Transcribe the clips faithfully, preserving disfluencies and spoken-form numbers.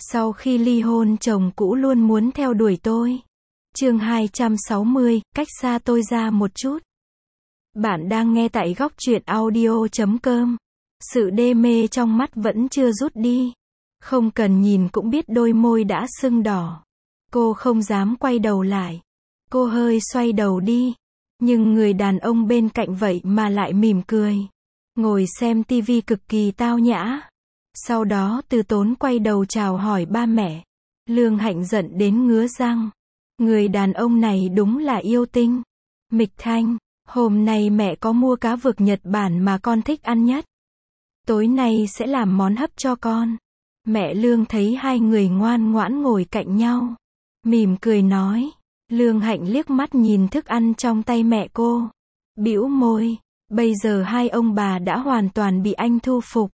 Sau khi ly hôn chồng cũ luôn muốn theo đuổi tôi. Chương hai trăm sáu mươi, cách xa tôi ra một chút. Bạn đang nghe tại góc truyện audio chấm com. Sự đê mê trong mắt vẫn chưa rút đi. Không cần nhìn cũng biết đôi môi đã sưng đỏ. Cô không dám quay đầu lại. Cô hơi xoay đầu đi. Nhưng người đàn ông bên cạnh vậy mà lại mỉm cười. Ngồi xem tivi cực kỳ tao nhã. Sau đó từ tốn quay đầu chào hỏi ba mẹ. Lương Hạnh giận đến ngứa răng. Người đàn ông này đúng là yêu tinh. Mịch Thanh, hôm nay mẹ có mua cá vực Nhật Bản mà con thích ăn nhất. Tối nay sẽ làm món hấp cho con. Mẹ Lương thấy hai người ngoan ngoãn ngồi cạnh nhau. Mỉm cười nói. Lương Hạnh liếc mắt nhìn thức ăn trong tay mẹ cô. Bĩu môi. Bây giờ hai ông bà đã hoàn toàn bị anh thu phục.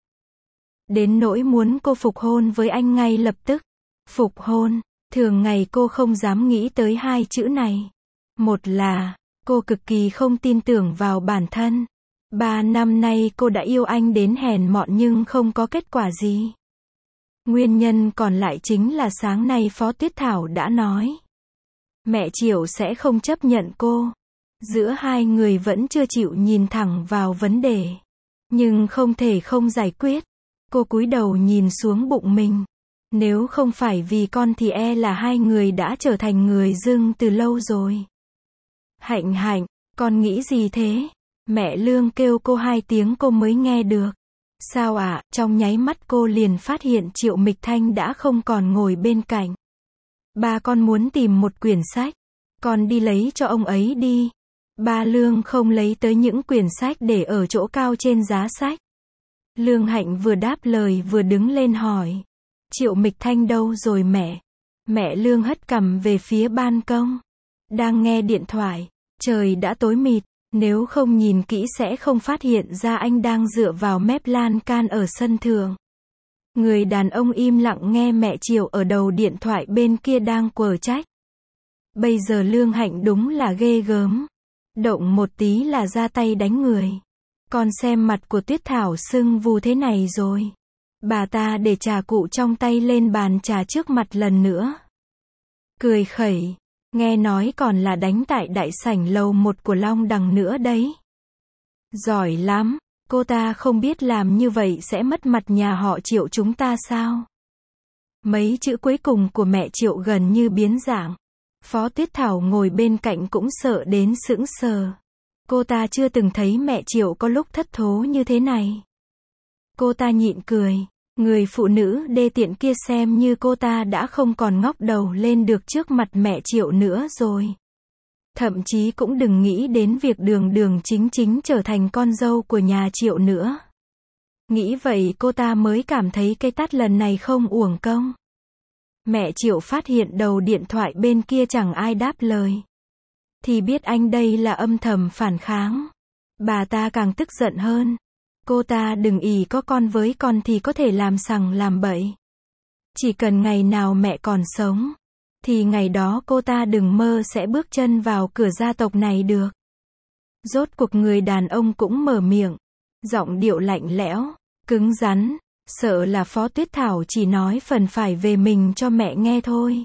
Đến nỗi muốn cô phục hôn với anh ngay lập tức. Phục hôn. Thường ngày cô không dám nghĩ tới hai chữ này. Một là, cô cực kỳ không tin tưởng vào bản thân. Ba năm nay cô đã yêu anh đến hèn mọn nhưng không có kết quả gì. Nguyên nhân còn lại chính là sáng nay Phó Tuyết Thảo đã nói. Mẹ Triệu sẽ không chấp nhận cô. Giữa hai người vẫn chưa chịu nhìn thẳng vào vấn đề. Nhưng không thể không giải quyết. Cô cúi đầu nhìn xuống bụng mình. Nếu không phải vì con thì e là hai người đã trở thành người dưng từ lâu rồi. Hạnh Hạnh, con nghĩ gì thế? Mẹ Lương kêu cô hai tiếng cô mới nghe được. Sao ạ? À? Trong nháy mắt cô liền phát hiện Triệu Mịch Thanh đã không còn ngồi bên cạnh. Ba con muốn tìm một quyển sách. Con đi lấy cho ông ấy đi. Ba Lương không lấy tới những quyển sách để ở chỗ cao trên giá sách. Lương Hạnh vừa đáp lời vừa đứng lên hỏi. Triệu Mịch Thanh đâu rồi mẹ? Mẹ Lương hất cằm về phía ban công. Đang nghe điện thoại. Trời đã tối mịt. Nếu không nhìn kỹ sẽ không phát hiện ra anh đang dựa vào mép lan can ở sân thượng. Người đàn ông im lặng nghe mẹ Triệu ở đầu điện thoại bên kia đang quở trách. Bây giờ Lương Hạnh đúng là ghê gớm. Động một tí là ra tay đánh người. Con xem mặt của Tuyết Thảo sưng vù thế này rồi. Bà ta để trà cụ trong tay lên bàn trà trước mặt lần nữa. Cười khẩy. Nghe nói còn là đánh tại đại sảnh lầu một của Long Đằng nữa đấy. Giỏi lắm. Cô ta không biết làm như vậy sẽ mất mặt nhà họ Triệu chúng ta sao? Mấy chữ cuối cùng của mẹ Triệu gần như biến dạng. Phó Tuyết Thảo ngồi bên cạnh cũng sợ đến sững sờ. Cô ta chưa từng thấy mẹ Triệu có lúc thất thố như thế này. Cô ta nhịn cười. Người phụ nữ đê tiện kia xem như cô ta đã không còn ngóc đầu lên được trước mặt mẹ Triệu nữa rồi. Thậm chí cũng đừng nghĩ đến việc đường đường chính chính trở thành con dâu của nhà Triệu nữa. Nghĩ vậy cô ta mới cảm thấy cái tát lần này không uổng công. Mẹ Triệu phát hiện đầu điện thoại bên kia chẳng ai đáp lời. Thì biết anh đây là âm thầm phản kháng. Bà ta càng tức giận hơn. Cô ta đừng ỷ có con với con thì có thể làm sằng làm bậy. Chỉ cần ngày nào mẹ còn sống, thì ngày đó cô ta đừng mơ sẽ bước chân vào cửa gia tộc này được. Rốt cuộc người đàn ông cũng mở miệng. Giọng điệu lạnh lẽo, cứng rắn, sợ là Phó Tuyết Thảo chỉ nói phần phải về mình cho mẹ nghe thôi.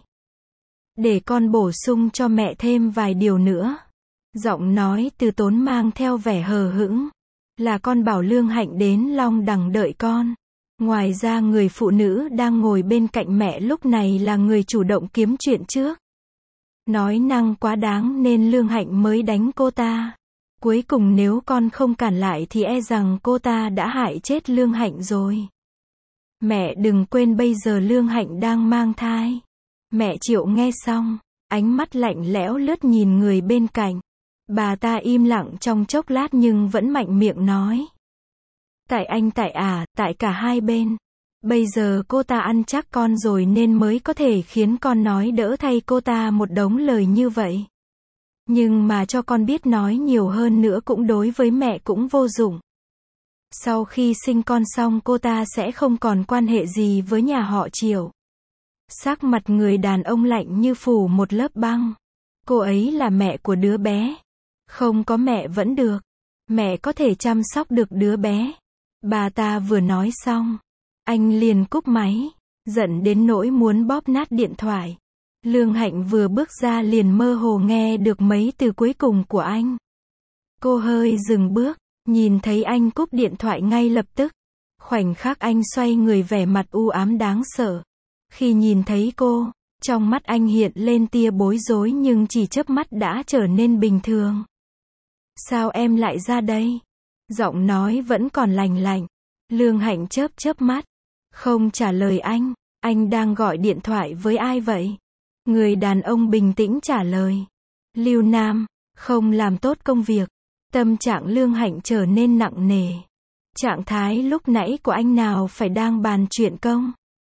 Để con bổ sung cho mẹ thêm vài điều nữa. Giọng nói từ tốn mang theo vẻ hờ hững. Là con bảo Lương Hạnh đến Long Đằng đợi con. Ngoài ra người phụ nữ đang ngồi bên cạnh mẹ lúc này là người chủ động kiếm chuyện trước. Nói năng quá đáng nên Lương Hạnh mới đánh cô ta. Cuối cùng nếu con không cản lại thì e rằng cô ta đã hại chết Lương Hạnh rồi. Mẹ đừng quên bây giờ Lương Hạnh đang mang thai. Mẹ Triệu nghe xong, ánh mắt lạnh lẽo lướt nhìn người bên cạnh. Bà ta im lặng trong chốc lát nhưng vẫn mạnh miệng nói. Tại anh tại à, tại cả hai bên. Bây giờ cô ta ăn chắc con rồi nên mới có thể khiến con nói đỡ thay cô ta một đống lời như vậy. Nhưng mà cho con biết nói nhiều hơn nữa cũng đối với mẹ cũng vô dụng. Sau khi sinh con xong cô ta sẽ không còn quan hệ gì với nhà họ Triệu. Sắc mặt người đàn ông lạnh như phủ một lớp băng. Cô ấy là mẹ của đứa bé. Không có mẹ vẫn được. Mẹ có thể chăm sóc được đứa bé. Bà ta vừa nói xong. Anh liền cúp máy. giận đến nỗi muốn bóp nát điện thoại. Lương Hạnh vừa bước ra liền mơ hồ nghe được mấy từ cuối cùng của anh. Cô hơi dừng bước, nhìn thấy anh cúp điện thoại ngay lập tức. Khoảnh khắc anh xoay người vẻ mặt u ám đáng sợ. Khi nhìn thấy cô, trong mắt anh hiện lên tia bối rối nhưng chỉ chớp mắt đã trở nên bình thường. Sao em lại ra đây? Giọng nói vẫn còn lành lạnh. Lương Hạnh chớp chớp mắt, không trả lời anh. Anh đang gọi điện thoại với ai vậy? Người đàn ông bình tĩnh trả lời. Lưu Nam, không làm tốt công việc. Tâm trạng Lương Hạnh trở nên nặng nề. Trạng thái lúc nãy của anh nào phải đang bàn chuyện công?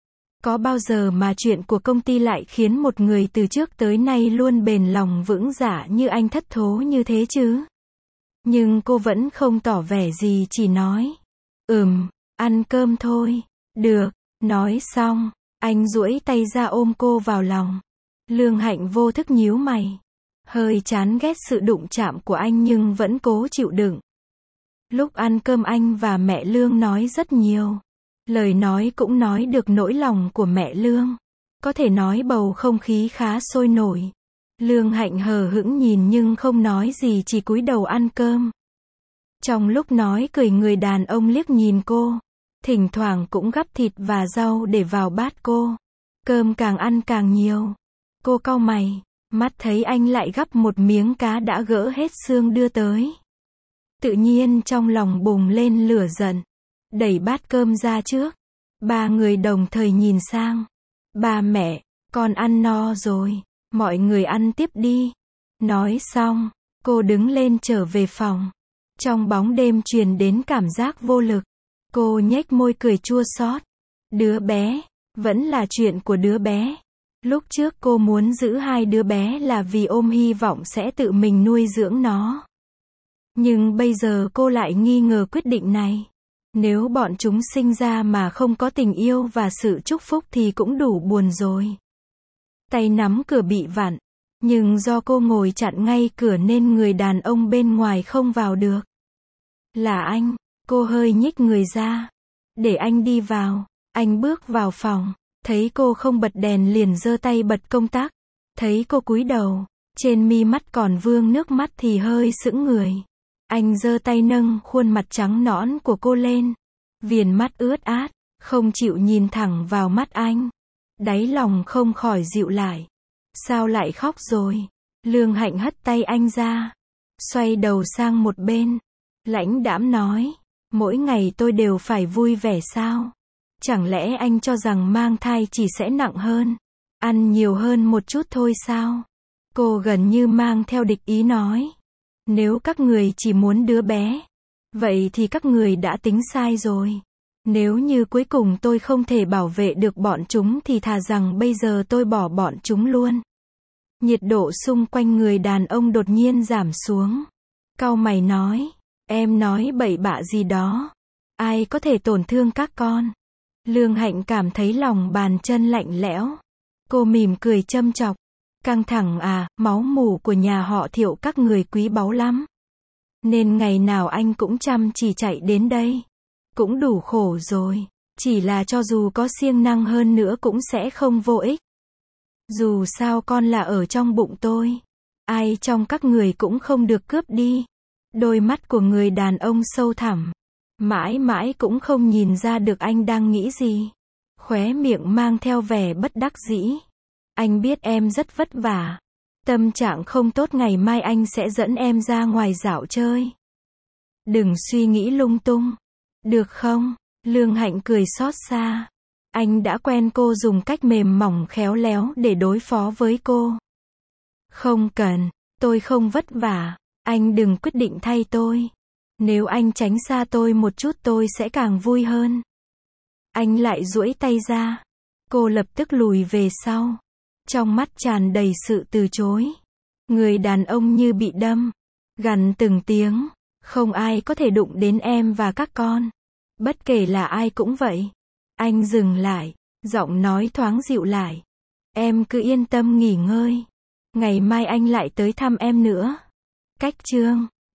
Có bao giờ mà chuyện của công ty lại khiến một người từ trước tới nay luôn bền lòng vững dạ như anh thất thố như thế chứ? Nhưng cô vẫn không tỏ vẻ gì, chỉ nói. Ừm, ăn cơm thôi. Được. Nói xong, anh duỗi tay ra ôm cô vào lòng. Lương Hạnh vô thức nhíu mày. Hơi chán ghét sự đụng chạm của anh nhưng vẫn cố chịu đựng. Lúc ăn cơm anh và mẹ Lương nói rất nhiều. Lời nói cũng nói được nỗi lòng của mẹ Lương. Có thể nói bầu không khí khá sôi nổi. Lương Hạnh hờ hững nhìn nhưng không nói gì, chỉ cúi đầu ăn cơm. Trong lúc nói cười, người đàn ông liếc nhìn cô. Thỉnh thoảng cũng gắp thịt và rau để vào bát cô. Cơm càng ăn càng nhiều. Cô cau mày, mắt thấy anh lại gắp một miếng cá đã gỡ hết xương đưa tới. Tự nhiên trong lòng bùng lên lửa giận. Đẩy bát cơm ra trước. Ba người đồng thời nhìn sang. Ba mẹ, con ăn no rồi. Mọi người ăn tiếp đi. Nói xong, cô đứng lên trở về phòng. Trong bóng đêm truyền đến cảm giác vô lực. Cô nhếch môi cười chua xót. Đứa bé, vẫn là chuyện của đứa bé. Lúc trước cô muốn giữ hai đứa bé là vì ôm hy vọng sẽ tự mình nuôi dưỡng nó. Nhưng bây giờ cô lại nghi ngờ quyết định này. Nếu bọn chúng sinh ra mà không có tình yêu và sự chúc phúc thì cũng đủ buồn rồi. Tay nắm cửa bị vặn, nhưng do cô ngồi chặn ngay cửa nên người đàn ông bên ngoài không vào được. Là anh, cô hơi nhích người ra. Để anh đi vào. Anh bước vào phòng, thấy cô không bật đèn liền giơ tay bật công tắc. Thấy cô cúi đầu, trên mi mắt còn vương nước mắt thì hơi sững người. Anh giơ tay nâng khuôn mặt trắng nõn của cô lên. Viền mắt ướt át, không chịu nhìn thẳng vào mắt anh. Đáy lòng không khỏi dịu lại. Sao lại khóc rồi? Lương Hạnh hất tay anh ra. Xoay đầu sang một bên. Lãnh đãm nói. Mỗi ngày tôi đều phải vui vẻ sao? Chẳng lẽ anh cho rằng mang thai chỉ sẽ nặng hơn? Ăn nhiều hơn một chút thôi sao? Cô gần như mang theo địch ý nói. Nếu các người chỉ muốn đứa bé, vậy thì các người đã tính sai rồi. Nếu như cuối cùng tôi không thể bảo vệ được bọn chúng thì thà rằng bây giờ tôi bỏ bọn chúng luôn. Nhiệt độ xung quanh người đàn ông đột nhiên giảm xuống. Cau mày nói, em nói bậy bạ gì đó. Ai có thể tổn thương các con? Lương Hạnh cảm thấy lòng bàn chân lạnh lẽo. Cô mỉm cười châm chọc. Căng thẳng à, máu mủ của nhà họ Thiệu các người quý báu lắm. Nên ngày nào anh cũng chăm chỉ chạy đến đây. Cũng đủ khổ rồi. Chỉ là cho dù có siêng năng hơn nữa cũng sẽ không vô ích. Dù sao con là ở trong bụng tôi. Ai trong các người cũng không được cướp đi. Đôi mắt của người đàn ông sâu thẳm. Mãi mãi cũng không nhìn ra được anh đang nghĩ gì. Khóe miệng mang theo vẻ bất đắc dĩ. Anh biết em rất vất vả. Tâm trạng không tốt, ngày mai anh sẽ dẫn em ra ngoài dạo chơi. Đừng suy nghĩ lung tung. Được không? Lương Hạnh cười xót xa. Anh đã quen cô dùng cách mềm mỏng khéo léo để đối phó với cô. Không cần, tôi không vất vả. Anh đừng quyết định thay tôi. Nếu anh tránh xa tôi một chút tôi sẽ càng vui hơn. Anh lại duỗi tay ra. Cô lập tức lùi về sau. Trong mắt tràn đầy sự từ chối. Người đàn ông như bị đâm. Gằn từng tiếng. Không ai có thể đụng đến em và các con. Bất kể là ai cũng vậy. Anh dừng lại. Giọng nói thoáng dịu lại. Em cứ yên tâm nghỉ ngơi. Ngày mai anh lại tới thăm em nữa. Cách chương